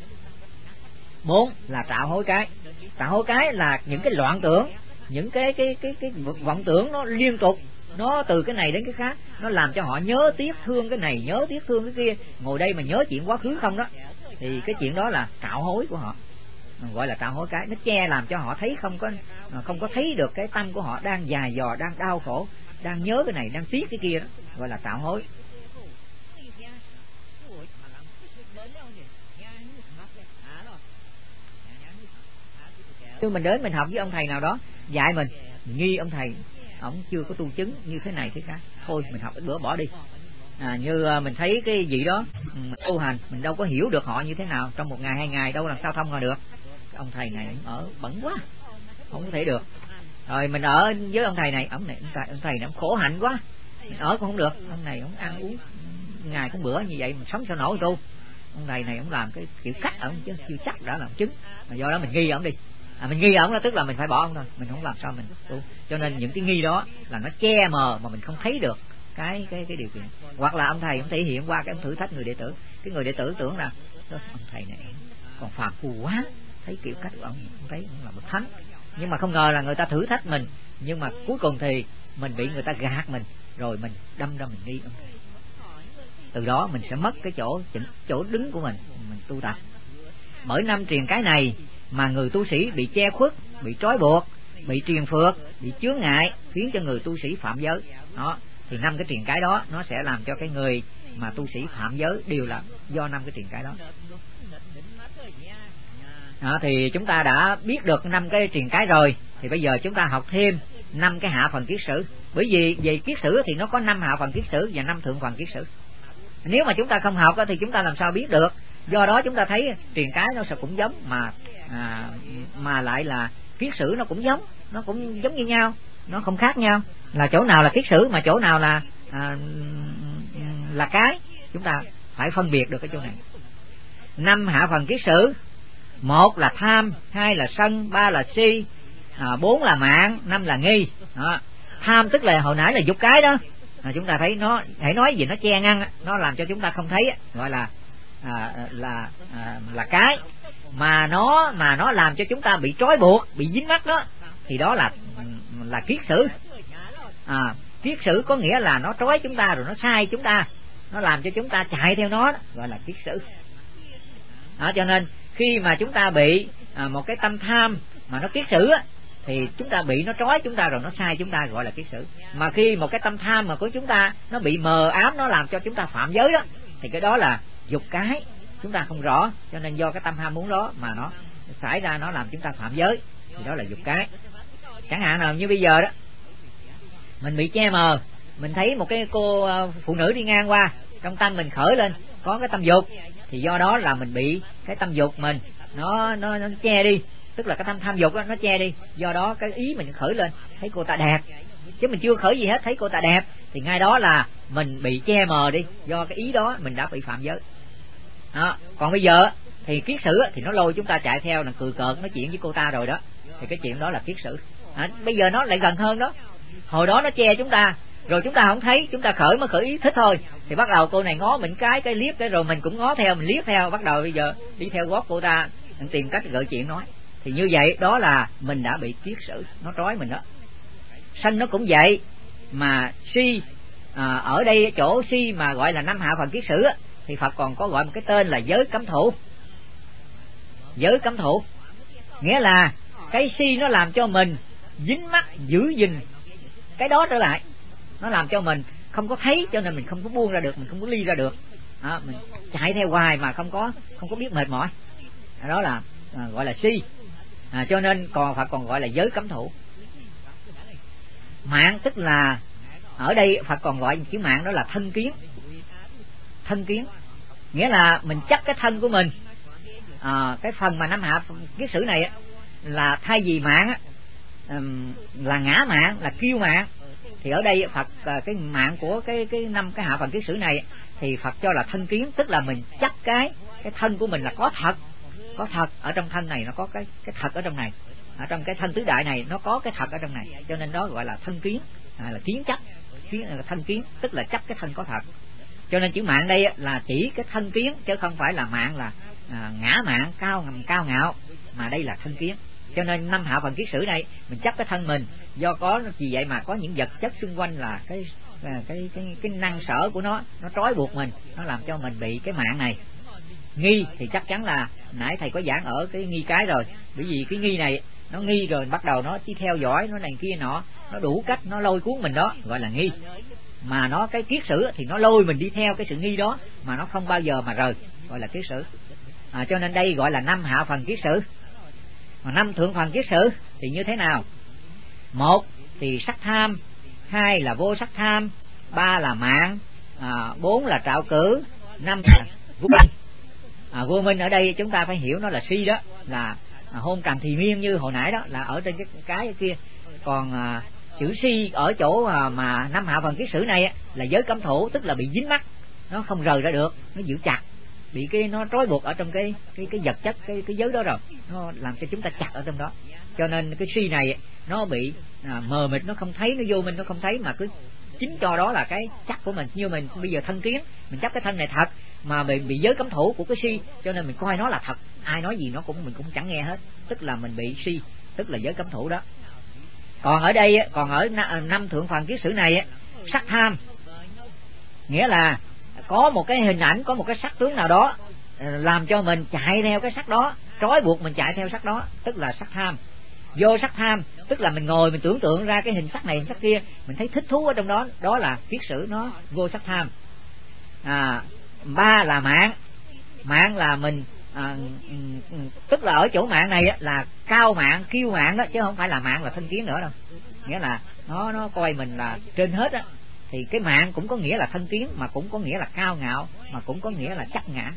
4 là trạo hối cái. Trạo hối cái là những cái loạn tưởng, những cái vọng tưởng nó liên tục, nó từ cái này đến cái khác, nó làm cho họ nhớ tiếc thương cái này, nhớ tiếc thương cái kia, ngồi đây mà nhớ chuyện quá khứ không đó, thì cái chuyện đó là trạo hối của họ, gọi là trạo hối cái. Nó che làm cho họ thấy không có thấy được cái tâm của họ đang dài dò, đang đau khổ, đang nhớ cái này, đang tiếc cái kia đó, gọi là trạo hối. Khi mình đến mình học với ông thầy nào đó dạy mình nghi ông thầy ổng chưa có tu chứng như thế này thế khác, thôi mình học ít bữa bỏ đi. Như mình thấy cái gì đó tu hành, mình đâu có hiểu được họ như thế nào, trong 1 ngày 2 ngày đâu làm sao thông rồi được. Cái ông thầy này ở bẩn quá, không có thể được. Rồi mình ở với ông thầy này, ông thầy này ông khổ hạnh quá, mình ở cũng không được. Ông này ông ăn uống ngày cũng bữa như vậy, mình sống sao nổi tu. Ông thầy này ông làm cái kiểu cách ông chứ chưa chắc đã làm chứng, mà do đó mình nghi ông đi. Mình nghi ông là tức là mình phải bỏ ông thôi, mình không làm sao mình tu. Cho nên những cái nghi đó là nó che mờ mà mình không thấy được cái điều kiện. Hoặc là ông thầy ông thể hiện qua cái ông thử thách người đệ tử, cái người đệ tử tưởng là ông thầy này còn phàm phu quá, thấy kiểu cách của ông thấy ông là bậc thánh, nhưng mà không ngờ là người ta thử thách mình, nhưng mà cuối cùng thì mình bị người ta gạt mình, rồi mình đâm ra mình nghi ông thầy. Từ đó mình sẽ mất cái chỗ đứng của mình tu tập. Mỗi năm truyền cái này mà người tu sĩ bị che khuất, bị trói buộc, bị truyền phược, bị chướng ngại, khiến cho người tu sĩ phạm giới. Đó, thì 5 cái truyền cái đó nó sẽ làm cho cái người mà tu sĩ phạm giới đều là do 5 cái truyền cái đó. Đó, thì chúng ta đã biết được 5 cái truyền cái rồi, thì bây giờ chúng ta học thêm 5 cái hạ phần kiết sử. Bởi vì về kiết sử thì nó có 5 hạ phần kiết sử và 5 thượng phần kiết sử. Nếu mà chúng ta không học thì chúng ta làm sao biết được. Do đó chúng ta thấy truyền cái nó sẽ cũng giống, mà lại là kiết sử nó cũng giống như nhau, nó không khác nhau. Là chỗ nào là kiết sử mà chỗ nào là cái, chúng ta phải phân biệt được cái chỗ này. 5 hạ phần kiết sử: 1 là tham, 2 là sân, 3 là si, 4 là mạn, 5 là nghi. Đó. Tham tức là hồi nãy là dục cái đó, chúng ta thấy nó, hãy nói gì nó che ngăn, nó làm cho chúng ta không thấy, gọi là cái mà nó làm cho chúng ta bị trói buộc, bị dính mắc đó, thì đó là kiết sử. Kiết sử có nghĩa là nó trói chúng ta rồi nó sai chúng ta, nó làm cho chúng ta chạy theo nó, gọi là kiết sử. Cho nên khi mà chúng ta bị một cái tâm tham mà nó kiết sử thì chúng ta bị nó trói chúng ta rồi nó sai chúng ta, gọi là kiết sử. Mà khi một cái tâm tham mà của chúng ta nó bị mờ ám, nó làm cho chúng ta phạm giới đó, thì cái đó là dục cái, chúng ta không rõ, cho nên do cái tâm ham muốn đó mà nó xảy ra, nó làm chúng ta phạm giới, thì đó là dục cái. Chẳng hạn nào như bây giờ đó, mình bị che mờ, mình thấy một cái cô phụ nữ đi ngang qua, trong tâm mình khởi lên có cái tâm dục, thì do đó là mình bị cái tâm dục mình nó che đi, tức là cái tâm tham dục đó nó che đi. Do đó cái ý mình khởi lên, thấy cô ta đẹp, chứ mình chưa khởi gì hết, thấy cô ta đẹp thì ngay đó là mình bị che mờ đi, do cái ý đó mình đã bị phạm giới. Đó. Còn bây giờ thì kiết sử thì nó lôi chúng ta chạy theo, là cười cợt nói chuyện với cô ta rồi đó, thì cái chuyện đó là kiết sử. Bây giờ nó lại gần hơn đó, hồi đó nó che chúng ta rồi chúng ta không thấy, chúng ta mới khởi ý thích thôi, thì bắt đầu cô này ngó mình cái liếc cái rồi mình cũng ngó theo, mình liếc theo, bắt đầu bây giờ đi theo gót cô ta, tìm cách gợi chuyện nói. Thì như vậy đó là mình đã bị kiết sử, nó trói mình đó. Sân nó cũng vậy, mà si ở đây chỗ si mà gọi là 5 hạ phần kiết sử thì Phật còn có gọi một cái tên là giới cấm thủ. Giới cấm thủ nghĩa là cái si nó làm cho mình dính mắc, giữ gìn cái đó trở lại, nó làm cho mình không có thấy, cho nên mình không có buông ra được, mình không có ly ra được. Mình chạy theo hoài mà không có biết mệt mỏi, đó là gọi là si. Cho nên Phật còn gọi là giới cấm thủ. Mạng tức là ở đây Phật còn gọi chữ mạng đó là thân kiến. Thân kiến nghĩa là mình chấp cái thân của mình, cái phần mà 5 hạ kiết sử này là thay vì mạng là ngã mạng, là kiêu mạng, thì ở đây Phật cái mạng của cái 5 cái hạ phần kiết sử này thì Phật cho là thân kiến, tức là mình chấp cái thân của mình là có thật ở trong thân này, nó có cái thật ở trong này, ở trong cái thân tứ đại này nó có cái thật ở trong này, cho nên đó gọi là thân kiến, là kiến chấp. Thân kiến tức là chấp cái thân có thật, cho nên chữ mạng đây là chỉ cái thân kiến, chứ không phải là mạng là ngã mạng cao ngạo, mà đây là thân kiến. Cho nên 5 hạ phần kiết sử này mình chấp cái thân mình, do có vì vậy mà có những vật chất xung quanh là cái năng sở của nó trói buộc mình, nó làm cho mình bị cái mạng này. Nghi thì chắc chắn là nãy thầy có giảng ở cái nghi cái rồi, bởi vì cái nghi này nó nghi rồi bắt đầu nó chỉ theo dõi nó này kia nọ, nó đủ cách nó lôi cuốn mình, đó gọi là nghi. Mà nó cái kiết sử thì nó lôi mình đi theo cái sự nghi đó mà nó không bao giờ mà rời, gọi là kiết sử. Cho nên đây gọi là 5 hạ phần kiết sử. Mà 5 thượng phần kiết sử thì như thế nào? 1 thì sắc tham, 2 là vô sắc tham, 3 là mạng, 4 là trạo cử, 5 là vô minh. Vô minh ở đây chúng ta phải hiểu nó là si đó, là hôn trầm thì miên như hồi nãy đó, là ở trên cái kia. Còn chữ si ở chỗ mà năm hạ phần kiết sử này là giới cấm thủ, tức là bị dính mắc, nó không rời ra được, nó giữ chặt, bị nó trói buộc ở trong cái vật chất, cái giới đó rồi, nó làm cho chúng ta chặt ở trong đó. Cho nên cái si này nó bị mờ mịt, nó không thấy, nó vô minh, nó không thấy, mà cứ chính cho đó là cái chắc của mình. Như mình bây giờ thân kiến, mình chấp cái thân này thật, mà mình bị giới cấm thủ của cái si, cho nên mình coi nó là thật, ai nói gì mình cũng chẳng nghe hết, tức là mình bị si, tức là giới cấm thủ đó. Còn ở đây, còn ở năm thượng phần kiết sử này, sắc tham, nghĩa là có một cái hình ảnh, có một cái sắc tướng nào đó làm cho mình chạy theo cái sắc đó, trói buộc mình chạy theo sắc đó, tức là sắc tham. Vô sắc tham tức là mình ngồi mình tưởng tượng ra cái hình sắc này hình sắc kia, mình thấy thích thú ở trong đó, đó là kiết sử, nó vô sắc tham. 3 là mạng, mạng là mình tức là ở chỗ mạng này là cao mạng, kiêu mạng đó, chứ không phải là mạng là thân kiến nữa đâu. Nghĩa là nó coi mình là trên hết á, thì cái mạng cũng có nghĩa là thân kiến, mà cũng có nghĩa là cao ngạo, mà cũng có nghĩa là chấp ngã.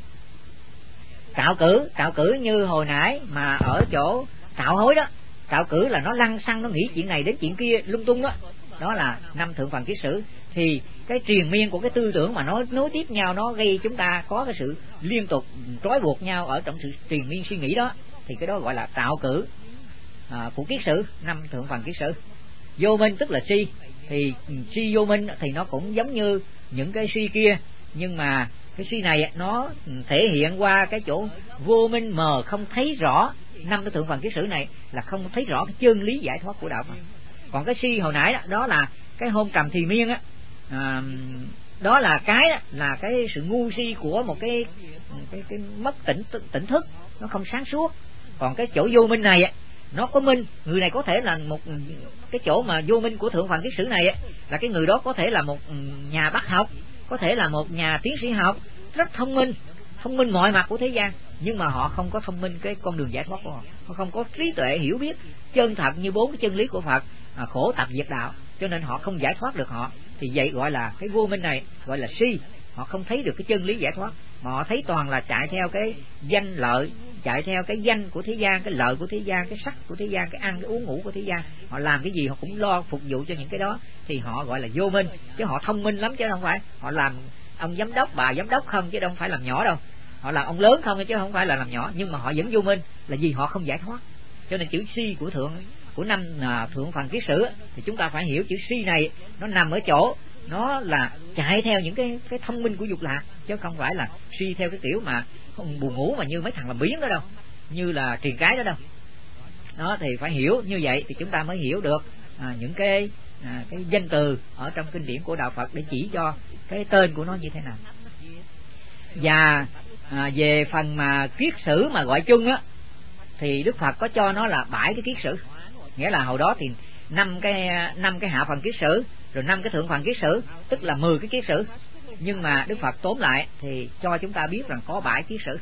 Trạo cử như hồi nãy mà ở chỗ trạo hối đó, trạo cử là nó lăng xăng, nó nghĩ chuyện này đến chuyện kia lung tung đó, đó là năm thượng phần kiết sử. Thì cái triền miên của cái tư tưởng mà nó nối tiếp nhau, nó gây chúng ta có cái sự liên tục trói buộc nhau ở trong sự triền miên suy nghĩ đó, thì cái đó gọi là trạo cử của kiết sử, năm thượng phần kiết sử. Vô minh tức là si, thì si vô minh thì nó cũng giống như những cái si kia, nhưng mà cái si này nó thể hiện qua cái chỗ vô minh mờ, không thấy rõ. Năm cái thượng phần kiết sử này là không thấy rõ cái chân lý giải thoát của đạo Phật. Còn cái si hồi nãy đó là cái hôn trầm thì miên á, đó là cái sự ngu si của một cái mất tỉnh thức, nó không sáng suốt. Còn cái chỗ vô minh này nó có minh, người này có thể là một cái chỗ mà vô minh của thượng phần kiết sử này là cái người đó có thể là một nhà bác học, có thể là một nhà tiến sĩ học, rất thông minh mọi mặt của thế gian, nhưng mà họ không có thông minh cái con đường giải thoát của họ không có trí tuệ hiểu biết chân thật như 4 cái chân lý của Phật, khổ tập diệt đạo, cho nên họ không giải thoát được họ. Thì vậy gọi là cái vô minh này gọi là si, họ không thấy được cái chân lý giải thoát, mà họ thấy toàn là chạy theo cái danh lợi, chạy theo cái danh của thế gian, cái lợi của thế gian, cái sắc của thế gian, cái ăn cái uống ngủ của thế gian. Họ làm cái gì họ cũng lo phục vụ cho những cái đó, thì họ gọi là vô minh. Chứ họ thông minh lắm chứ không phải họ làm ông giám đốc, bà giám đốc không, chứ không phải làm nhỏ đâu. Họ làm ông lớn không chứ không phải là làm nhỏ, nhưng mà họ vẫn vô minh là vì họ không giải thoát. Cho nên chữ si của năm thượng phần kiết sử thì chúng ta phải hiểu chữ si này nó nằm ở chỗ nó là chạy theo những cái thông minh của dục lạc, chứ không phải là si theo cái kiểu mà buồn ngủ mà như mấy thằng làm biếng đó đâu, như là truyền cái đó đâu. Đó thì phải hiểu như vậy thì chúng ta mới hiểu được những cái danh từ ở trong kinh điển của đạo Phật để chỉ cho cái tên của nó như thế nào. Và về phần mà kiết sử mà gọi chung á, thì Đức Phật có cho nó là 7 cái kiết sử. Nghĩa là hồi đó thì 5 cái hạ phần kiết sử, rồi 5 cái thượng phần kiết sử, tức là 10 cái kiết sử. Nhưng mà Đức Phật tóm lại thì cho chúng ta biết rằng có 7 kiết sử.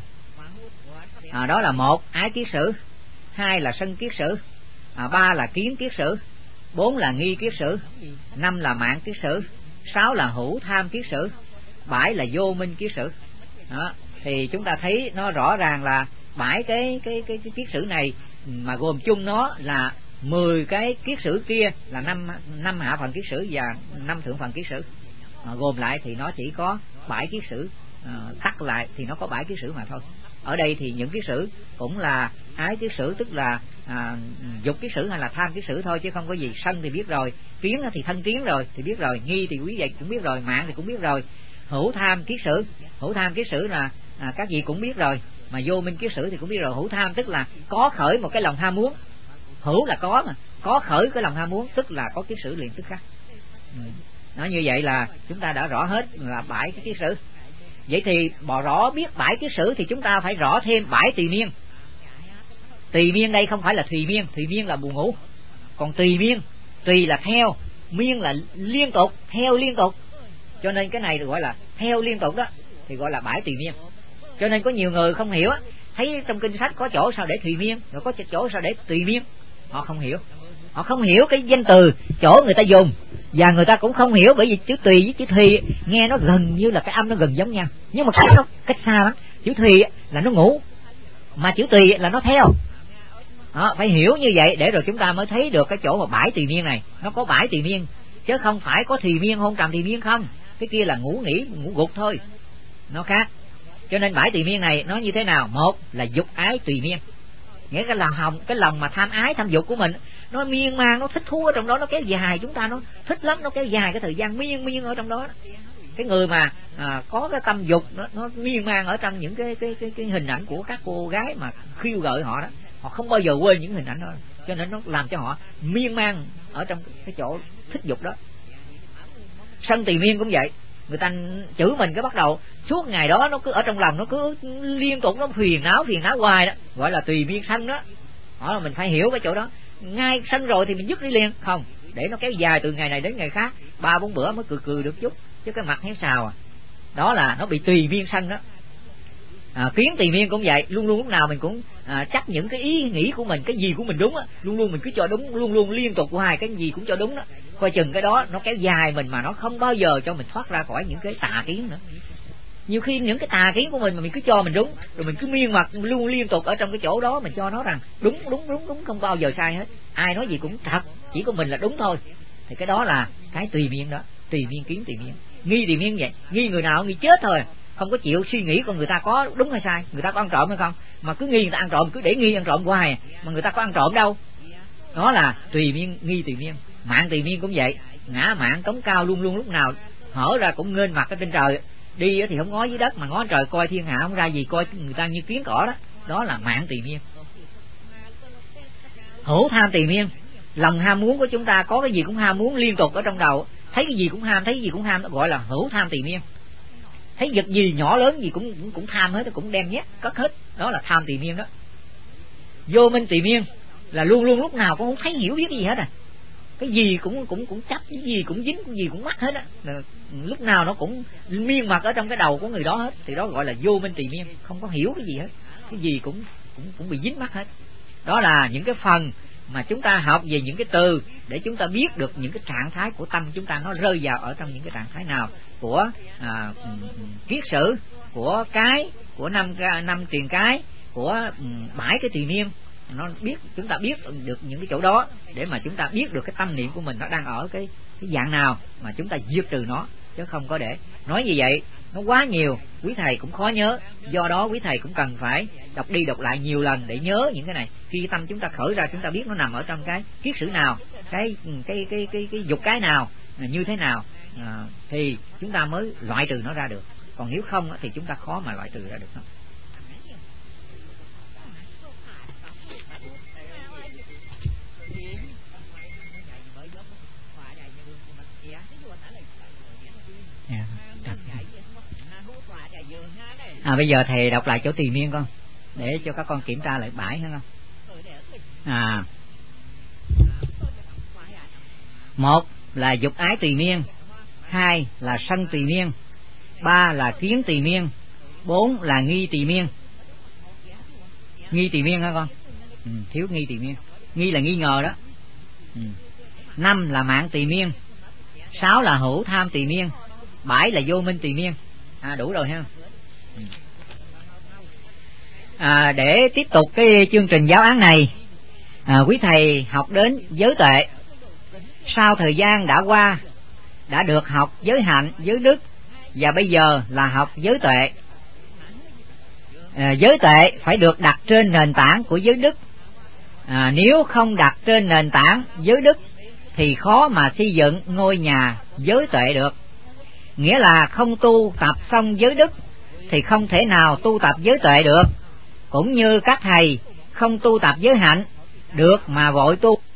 Đó là 1 ái kiết sử, 2 là sân kiết sử, 3 là kiến kiết sử, 4 là nghi kiết sử, 5 là mạng kiết sử, 6 là hữu tham kiết sử, 7 là vô minh kiết sử. Đó, thì chúng ta thấy nó rõ ràng là 7 cái kiết sử này mà gồm chung nó là 10 cái kiết sử kia là 5 hạ phần kiết sử và 5 thượng phần kiết sử. Gồm lại thì nó chỉ có 7 kiết sử, cắt lại thì nó có 7 kiết sử mà thôi. Ở đây thì những kiết sử cũng là ái kiết sử, tức là dục kiết sử hay là tham kiết sử thôi, chứ không có gì. Sân thì biết rồi, kiến thì thân kiến rồi thì biết rồi, nghi thì quý vị cũng biết rồi, mạng thì cũng biết rồi. Hữu tham kiết sử là các vị cũng biết rồi, mà vô minh kiết sử thì cũng biết rồi. Hữu tham tức là có khởi một cái lòng ham muốn, hữu là có, mà có khởi cái lòng ham muốn tức là có kiết sử liền tức khắc. Nói như vậy là chúng ta đã rõ hết là 7 cái kiết sử. Vậy thì bỏ rõ biết 7 kiết sử thì chúng ta phải rõ thêm 7 tùy miên. Tùy miên đây không phải là thùy miên là buồn ngủ. Còn tùy miên, tùy là theo, miên là liên tục, theo liên tục. Cho nên cái này được gọi là theo liên tục đó, thì gọi là 7 tùy miên. Cho nên có nhiều người không hiểu, thấy trong kinh sách có chỗ sao để thùy miên, rồi có chỗ sao để tùy miên. Họ không hiểu cái danh từ chỗ người ta dùng, Và người ta cũng không hiểu, bởi vì chữ tùy với chữ thùy nghe nó gần như là cái âm nó gần giống nhau, nhưng mà nó cách xa lắm. Chữ thùy là nó ngủ, mà chữ tùy là nó theo. Đó, phải hiểu như vậy để rồi chúng ta mới thấy được cái chỗ mà bãi tùy miên này. Nó có bãi tùy miên, chứ không phải có thùy miên hôn trầm tùy miên không. Cái kia là ngủ nghỉ, ngủ gục thôi, nó khác. Cho nên bãi tùy miên này nó như thế nào? Một là dục ái tùy miên, nghĩa cái lòng mà tham ái tham dục của mình nó miên man, nó thích thú ở trong đó, nó kéo dài. Chúng ta nó thích lắm, nó kéo dài cái thời gian miên ở trong đó. Cái người mà có cái tâm dục nó miên man ở trong những cái hình ảnh của các cô gái mà khiêu gợi họ đó, họ không bao giờ quên những hình ảnh đó, cho nên nó làm cho họ miên man ở trong cái chỗ thích dục đó. Sân tỳ miên cũng vậy, người ta chửi mình cái bắt đầu suốt ngày đó nó cứ ở trong lòng, nó cứ liên tục nó phiền não hoài đó, gọi là tùy miên sân đó. Đó là mình phải hiểu cái chỗ đó. Ngay sân rồi thì mình dứt đi liền, không để nó kéo dài từ ngày này đến ngày khác, 3-4 bữa mới cười được chút, chứ cái mặt héo xào à. Đó là nó bị tùy miên sân đó. Kiến tùy miên cũng vậy, luôn lúc nào mình cũng chắc những cái ý nghĩ của mình, cái gì của mình đúng á, luôn mình cứ cho đúng, luôn liên tục hoài cái gì cũng cho đúng đó. Coi chừng cái đó nó kéo dài mình mà nó không bao giờ cho mình thoát ra khỏi những cái tà kiến nữa. Nhiều khi những cái tà kiến của mình mà mình cứ cho mình đúng, rồi mình cứ miên mặt luôn liên tục ở trong cái chỗ đó, mình cho nó rằng đúng, không bao giờ sai hết, ai nói gì cũng thật, chỉ có mình là đúng thôi. Thì cái đó là cái tùy miên đó, tùy miên kiến tùy miên. Nghi tùy miên vậy, nghi người nào nghi chết thôi, không có chịu suy nghĩ con người ta có đúng hay sai, người ta có ăn trộm hay không, mà cứ nghi người ta ăn trộm, cứ để nghi ăn trộm hoài, mà người ta có ăn trộm đâu. Đó là tùy miên, nghi tùy miên. Mạng tùy miên cũng vậy, ngã mạng cống cao, luôn lúc nào hở ra cũng nghênh mặt ở trên trời, đi thì không ngó dưới đất mà ngó trời, coi thiên hạ không ra gì, coi người ta như kiến cỏ đó. Đó là mạng tùy miên. Hữu tham tùy miên, lòng ham muốn của chúng ta có cái gì cũng ham muốn liên tục ở trong đầu, thấy cái gì cũng ham, gọi là hữu tham tùy miên. Thấy vật gì nhỏ lớn gì cũng tham hết, cũng đem nhét cất hết, đó là tham tùy miên đó. Vô minh tùy miên là luôn lúc nào cũng không thấy hiểu biết cái gì hết à, cái gì cũng chấp, cái gì cũng dính, cái gì cũng mắc hết á, lúc nào nó cũng miên mặt ở trong cái đầu của người đó hết, thì đó gọi là vô minh tùy miên, không có hiểu cái gì hết, cái gì cũng bị dính mắc hết. Đó là những cái phần mà chúng ta học về những cái từ để chúng ta biết được những cái trạng thái của tâm chúng ta nó rơi vào ở trong những cái trạng thái nào của kiết sử, của cái, của năm tiền cái, của 7 cái tùy miên. Nó biết, chúng ta biết được những cái chỗ đó để mà chúng ta biết được cái tâm niệm của mình nó đang ở cái dạng nào mà chúng ta diệt trừ nó, chứ không có để nói như vậy nó quá nhiều, quý thầy cũng khó nhớ. Do đó quý thầy cũng cần phải đọc đi đọc lại nhiều lần để nhớ những cái này. Khi tâm chúng ta khởi ra, chúng ta biết nó nằm ở trong cái kiết sử nào, cái dục cái nào, như thế nào, thì chúng ta mới loại trừ nó ra được. Còn nếu không thì chúng ta khó mà loại trừ ra được nó. Bây giờ thầy đọc lại chỗ tùy miên con, để cho các con kiểm tra lại bãi hả con. Một là dục ái tùy miên, 2 là sân tùy miên, 3 là kiến tùy miên, 4 là nghi tùy miên. Nghi tùy miên hả con? Thiếu nghi tùy miên. Nghi là nghi ngờ đó. 5 là mạng tùy miên, 6 là hữu tham tùy miên, 7 là vô minh tùy miên. Đủ rồi ha. Để tiếp tục cái chương trình giáo án này, quý thầy học đến giới tuệ. Sau thời gian đã qua, đã được học giới hạnh, giới đức, và bây giờ là học giới tuệ. Giới tuệ phải được đặt trên nền tảng của giới đức. Nếu không đặt trên nền tảng giới đức thì khó mà xây dựng ngôi nhà giới tuệ được. Nghĩa là không tu tập xong giới đức thì không thể nào tu tập giới tuệ được. Cũng như các thầy không tu tập giới hạnh được mà vội tu